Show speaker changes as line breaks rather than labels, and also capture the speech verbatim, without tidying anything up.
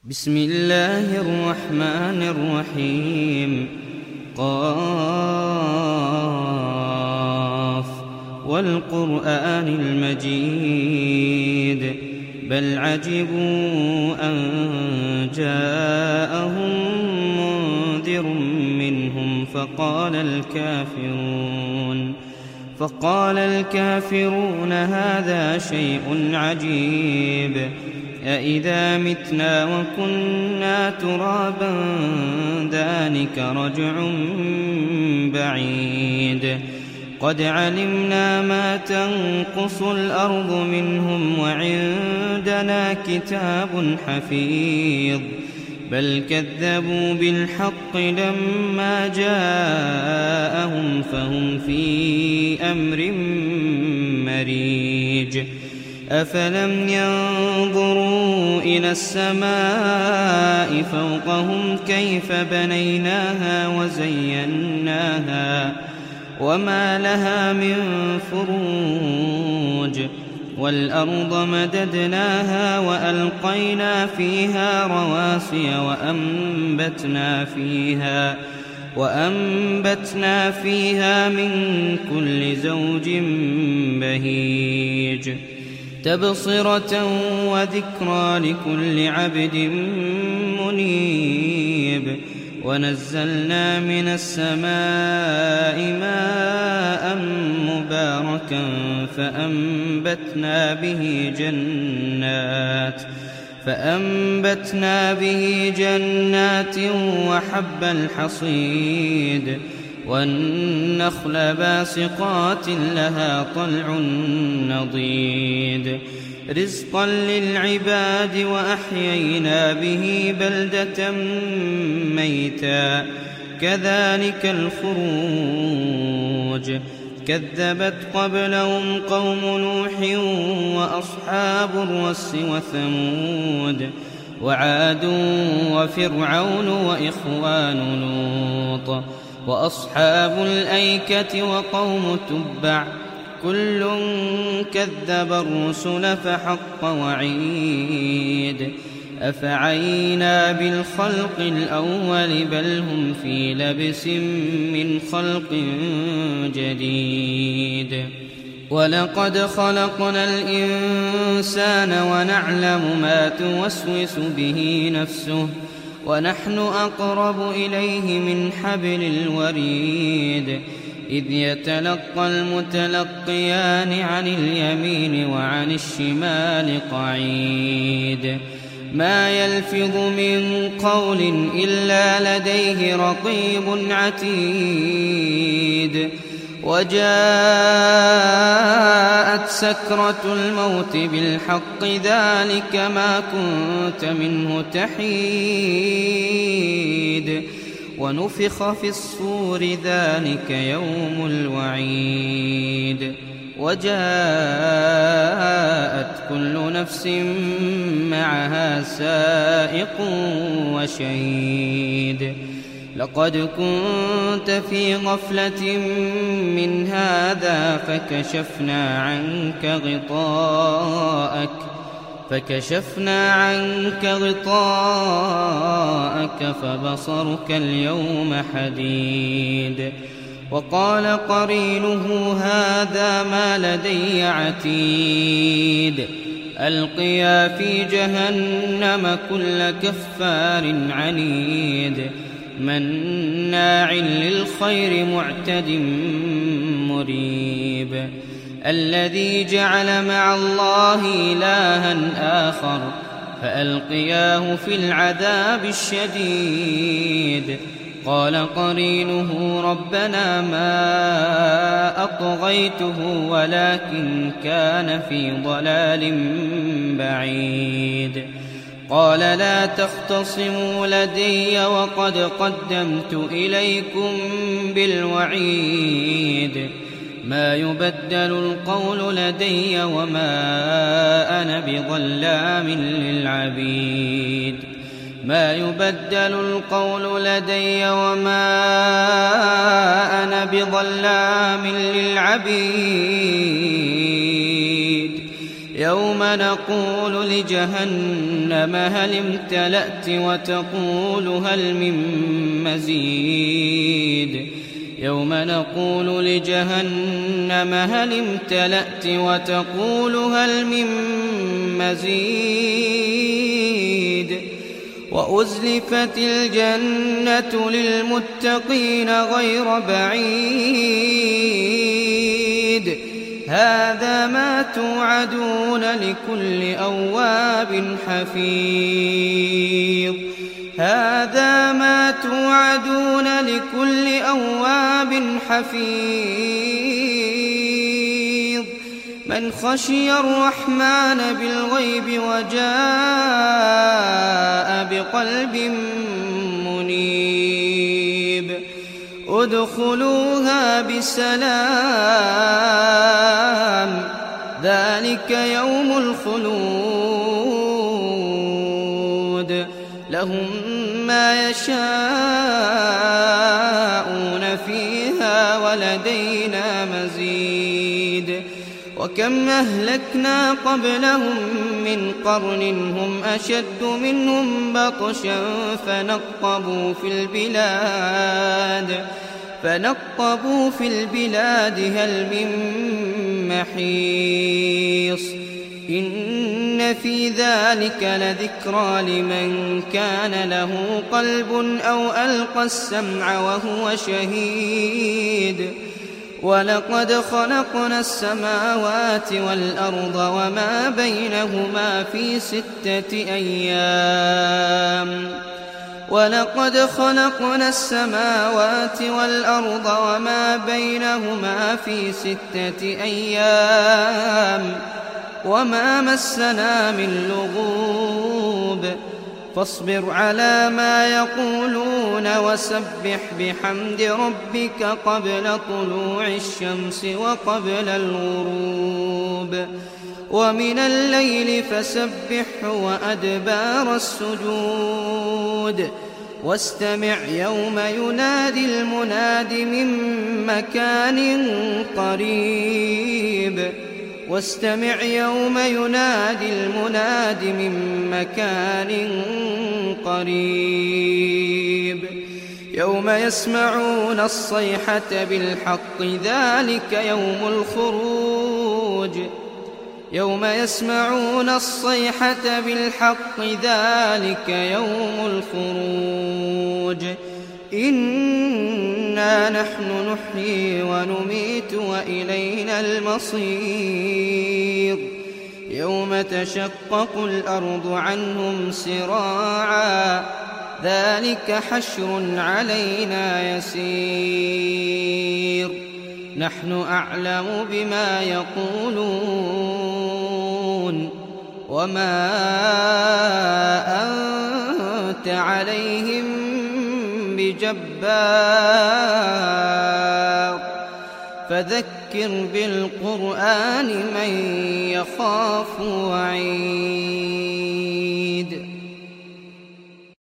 بسم الله الرحمن الرحيم. قاف والقرآن المجيد بل عجبوا أن جاءهم منذر منهم فقال الكافرون فقال الكافرون هذا شيء عجيب أإذا متنا وكنا ترابا ذلك رجع بعيد قد علمنا ما تنقص الأرض منهم وعندنا كتاب حفيظ بل كذبوا بالحق لما جاءهم فهم في أمر مريج أفلم ينظروا إلى السماء فوقهم كيف بنيناها وزيناها وما لها من فروج والأرض مددناها وألقينا فيها رواسي وأنبتنا فيها وأنبتنا فيها من كل زوج بهيج تبصرة وذكرى لكل عبد منيب ونزلنا من السماء ماء مباركا فأنبتنا به جنات فأنبتنا به جنات وحب الحصيد والنخل باسقات لها طلع نضيد رزقا للعباد وأحيينا به بلدة ميتا كذلك الخروج كذبت قبلهم قوم نوح وأصحاب الرس وثمود وعاد وفرعون وإخوان لوط وأصحاب الأيكة وقوم تبع كل كذب الرسل فحق وعيد أفعينا بالخلق الأول بل هم في لبس من خلق جديد ولقد خلقنا الإنسان ونعلم ما توسوس به نفسه ونحن أقرب إليه من حبل الوريد إذ يتلقى المتلقيان عن اليمين وعن الشمال قعيد ما يلفظ من قول إلا لديه رقيب عتيد وجاءت سكرة الموت بالحق ذلك ما كنت منه تحيد ونفخ في الصور ذلك يوم الوعيد وجاءت كل نفس معها سائق وشهيد لقد كنت في غفلة من هذا فكشفنا عنك غطاءك فكشفنا عنك غطاءك فبصرك اليوم حديد وقال قرينه هذا ما لدي عتيد ألقيا في جهنم كل كفار عنيد مناع للخير معتد مريب الذي جعل مع الله إلها آخر فألقياه في العذاب الشديد قال قرينه ربنا ما أطغيته ولكن كان في ضلال بعيد قال لا تختصموا لدي وقد قدمت إليكم بالوعيد ما يبدل القول لدي وما أنا بظلام للعبيد ما يبدل القول لدي وما أنا بظلام للعبيد يوم نقول لجهنم هل امتلأت وتقول هل من مزيد يوم نقول لجهنم هل امتلأت وتقول هل من مزيد وأزلفت الجنة للمتقين غير بعيد هذا ما توعدون لكل أواب حفيظ هذا ما توعدون لكل أواب حفيظ من خشي الرحمن بالغيب وجاء بقلب منيب ادخلوها بسلام ذلك يوم الخلود لهم ما يشاءون فيها ولدينا مزيد وكم أهلكنا قبلهم من قرن هم أشد منهم بطشا فنقبوا في البلاد فنقبوا في البلاد هل من محيص إن في ذلك لذكرى لمن كان له قلب أو ألقى السمع وهو شهيد ولقد خلقنا السماوات والأرض وما بينهما في ستة أيام ولقد خلقنا السماوات والأرض وما بينهما في ستة أيام وما مسنا من لغوب فاصبر على ما يقولون وسبح بحمد ربك قبل طلوع الشمس وقبل الغروب ومن الليل فسبحه وأدبار السجود واستمع يوم ينادي المناد من مكان قريب واستمع يوم ينادي المناد من مكان قريب يوم يسمعون الصيحة بالحق ذلك يوم الخروج يوم يسمعون الصيحة بالحق ذلك يوم الخروج إنا نحن نحيي ونميت وإلينا المصير يوم تشقق الأرض عنهم سراعا ذلك حشر علينا يسير نحن أعلم بما يقولون وما أنت عليهم بجبار فذكر بالقرآن من يخاف وعيد